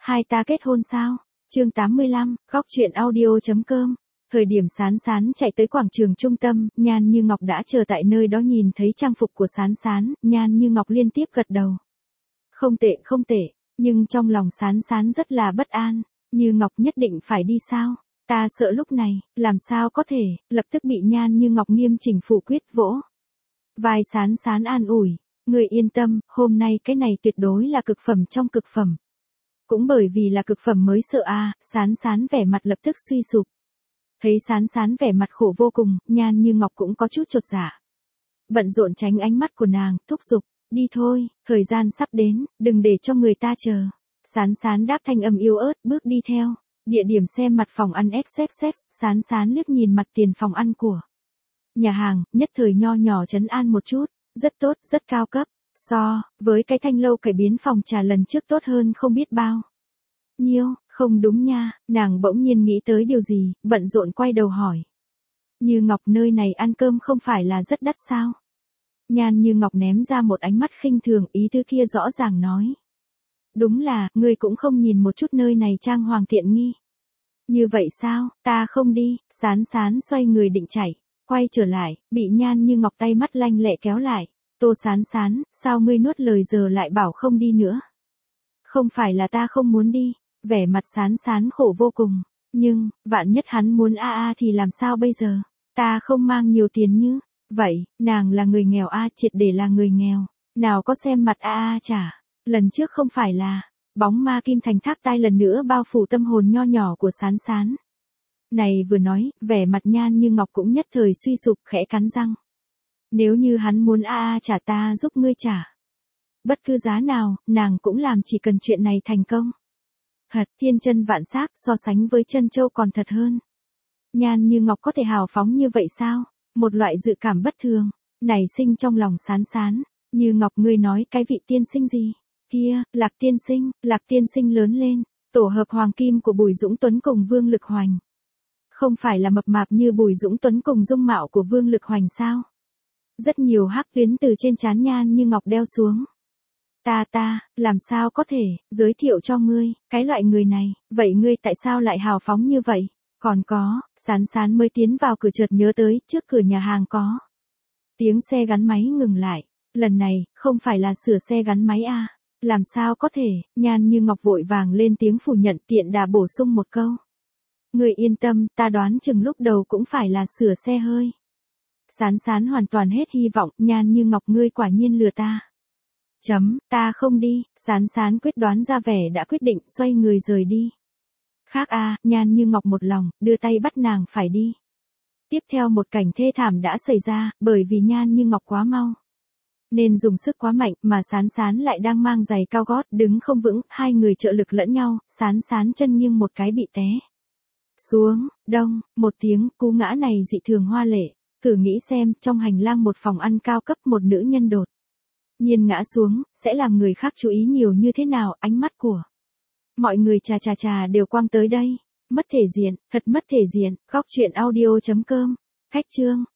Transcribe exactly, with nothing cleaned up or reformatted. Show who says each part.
Speaker 1: Hai ta kết hôn sao? Chương tám mươi lăm, góc truyện audio chấm com. Thời điểm Sán Sán chạy tới quảng trường trung tâm, Nhan Như Ngọc đã chờ tại nơi đó nhìn thấy trang phục của Sán Sán, Nhan Như Ngọc liên tiếp gật đầu. Không tệ, không tệ, nhưng trong lòng Sán Sán rất là bất an. Như Ngọc nhất định phải đi sao? Ta sợ lúc này, làm sao có thể, lập tức bị Nhan Như Ngọc nghiêm chỉnh phủ quyết vỗ. Vai Sán Sán an ủi, người yên tâm, hôm nay cái này tuyệt đối là cực phẩm trong cực phẩm. Cũng bởi vì là cực phẩm mới sợ a, à, Sán Sán vẻ mặt lập tức suy sụp. Thấy Sán Sán vẻ mặt khổ vô cùng, Nhan Như Ngọc cũng có chút chột dạ. Bận rộn tránh ánh mắt của nàng, thúc giục, đi thôi, thời gian sắp đến, đừng để cho người ta chờ. Sán Sán đáp thanh âm yếu ớt, bước đi theo. Địa điểm xem mặt phòng ăn ích ích ích, Sán Sán liếc nhìn mặt tiền phòng ăn của nhà hàng, nhất thời nho nhỏ trấn an một chút, rất tốt, rất cao cấp. So, với cái thanh lâu cải biến phòng trà lần trước tốt hơn không biết bao nhiêu, không đúng nha, nàng bỗng nhiên nghĩ tới điều gì, bận rộn quay đầu hỏi. Như Ngọc nơi này ăn cơm không phải là rất đắt sao? Nhan Như Ngọc ném ra một ánh mắt khinh thường, ý tứ kia rõ ràng nói. Đúng là, ngươi cũng không nhìn một chút nơi này trang hoàng tiện nghi. Như vậy sao, ta không đi, Sán Sán xoay người định chạy, quay trở lại, bị Nhan Như Ngọc tay mắt lanh lẹ kéo lại. Tô Sán Sán, sao ngươi nuốt lời giờ lại bảo không đi nữa? Không phải là ta không muốn đi, vẻ mặt Sán Sán khổ vô cùng, nhưng, vạn nhất hắn muốn a a thì làm sao bây giờ? Ta không mang nhiều tiền như, vậy, nàng là người nghèo a, triệt để là người nghèo, nào có xem mặt a a trả, lần trước không phải là, bóng ma kim thành thác tai lần nữa bao phủ tâm hồn nho nhỏ của Sán Sán. Này vừa nói, vẻ mặt Nhan Như Ngọc cũng nhất thời suy sụp khẽ cắn răng. Nếu như hắn muốn a a trả ta giúp ngươi trả. Bất cứ giá nào, nàng cũng làm chỉ cần chuyện này thành công. Thật, thiên chân vạn xác so sánh với chân châu còn thật hơn. Nhan Như Ngọc có thể hào phóng như vậy sao? Một loại dự cảm bất thường, nảy sinh trong lòng Sán Sán. Như Ngọc ngươi nói cái vị tiên sinh gì? Kia, Lạc tiên sinh, Lạc tiên sinh lớn lên, tổ hợp hoàng kim của Bùi Dũng Tuấn cùng Vương Lực Hoành. Không phải là mập mạp như Bùi Dũng Tuấn cùng dung mạo của Vương Lực Hoành sao? Rất nhiều hắc tuyến từ trên trán Nhan Như Ngọc đeo xuống. Ta ta, làm sao có thể, giới thiệu cho ngươi, cái loại người này, vậy ngươi tại sao lại hào phóng như vậy? Còn có, Sán Sán mới tiến vào cửa chợt nhớ tới, trước cửa nhà hàng có. Tiếng xe gắn máy ngừng lại, lần này, không phải là sửa xe gắn máy à, làm sao có thể, Nhan Như Ngọc vội vàng lên tiếng phủ nhận tiện đà bổ sung một câu. Ngươi yên tâm, ta đoán chừng lúc đầu cũng phải là sửa xe hơi. Sán Sán hoàn toàn hết hy vọng, Nhan Như Ngọc ngươi quả nhiên lừa ta. Chấm, ta không đi, Sán Sán quyết đoán ra vẻ đã quyết định, xoay người rời đi. Khác a, à, Nhan Như Ngọc một lòng, đưa tay bắt nàng phải đi. Tiếp theo một cảnh thê thảm đã xảy ra, bởi vì Nhan Như Ngọc quá mau. Nên dùng sức quá mạnh, mà Sán Sán lại đang mang giày cao gót, đứng không vững, hai người trợ lực lẫn nhau, Sán Sán chân nghiêng một cái bị té. Xuống, đông, một tiếng, cú ngã này dị thường hoa lệ. Thử nghĩ xem, trong hành lang một phòng ăn cao cấp một nữ nhân đột nhiên ngã xuống, sẽ làm người khác chú ý nhiều như thế nào, ánh mắt của mọi người chà chà chà đều quăng tới đây. Mất thể diện, thật mất thể diện, góc truyện audio chấm com. Khách chương.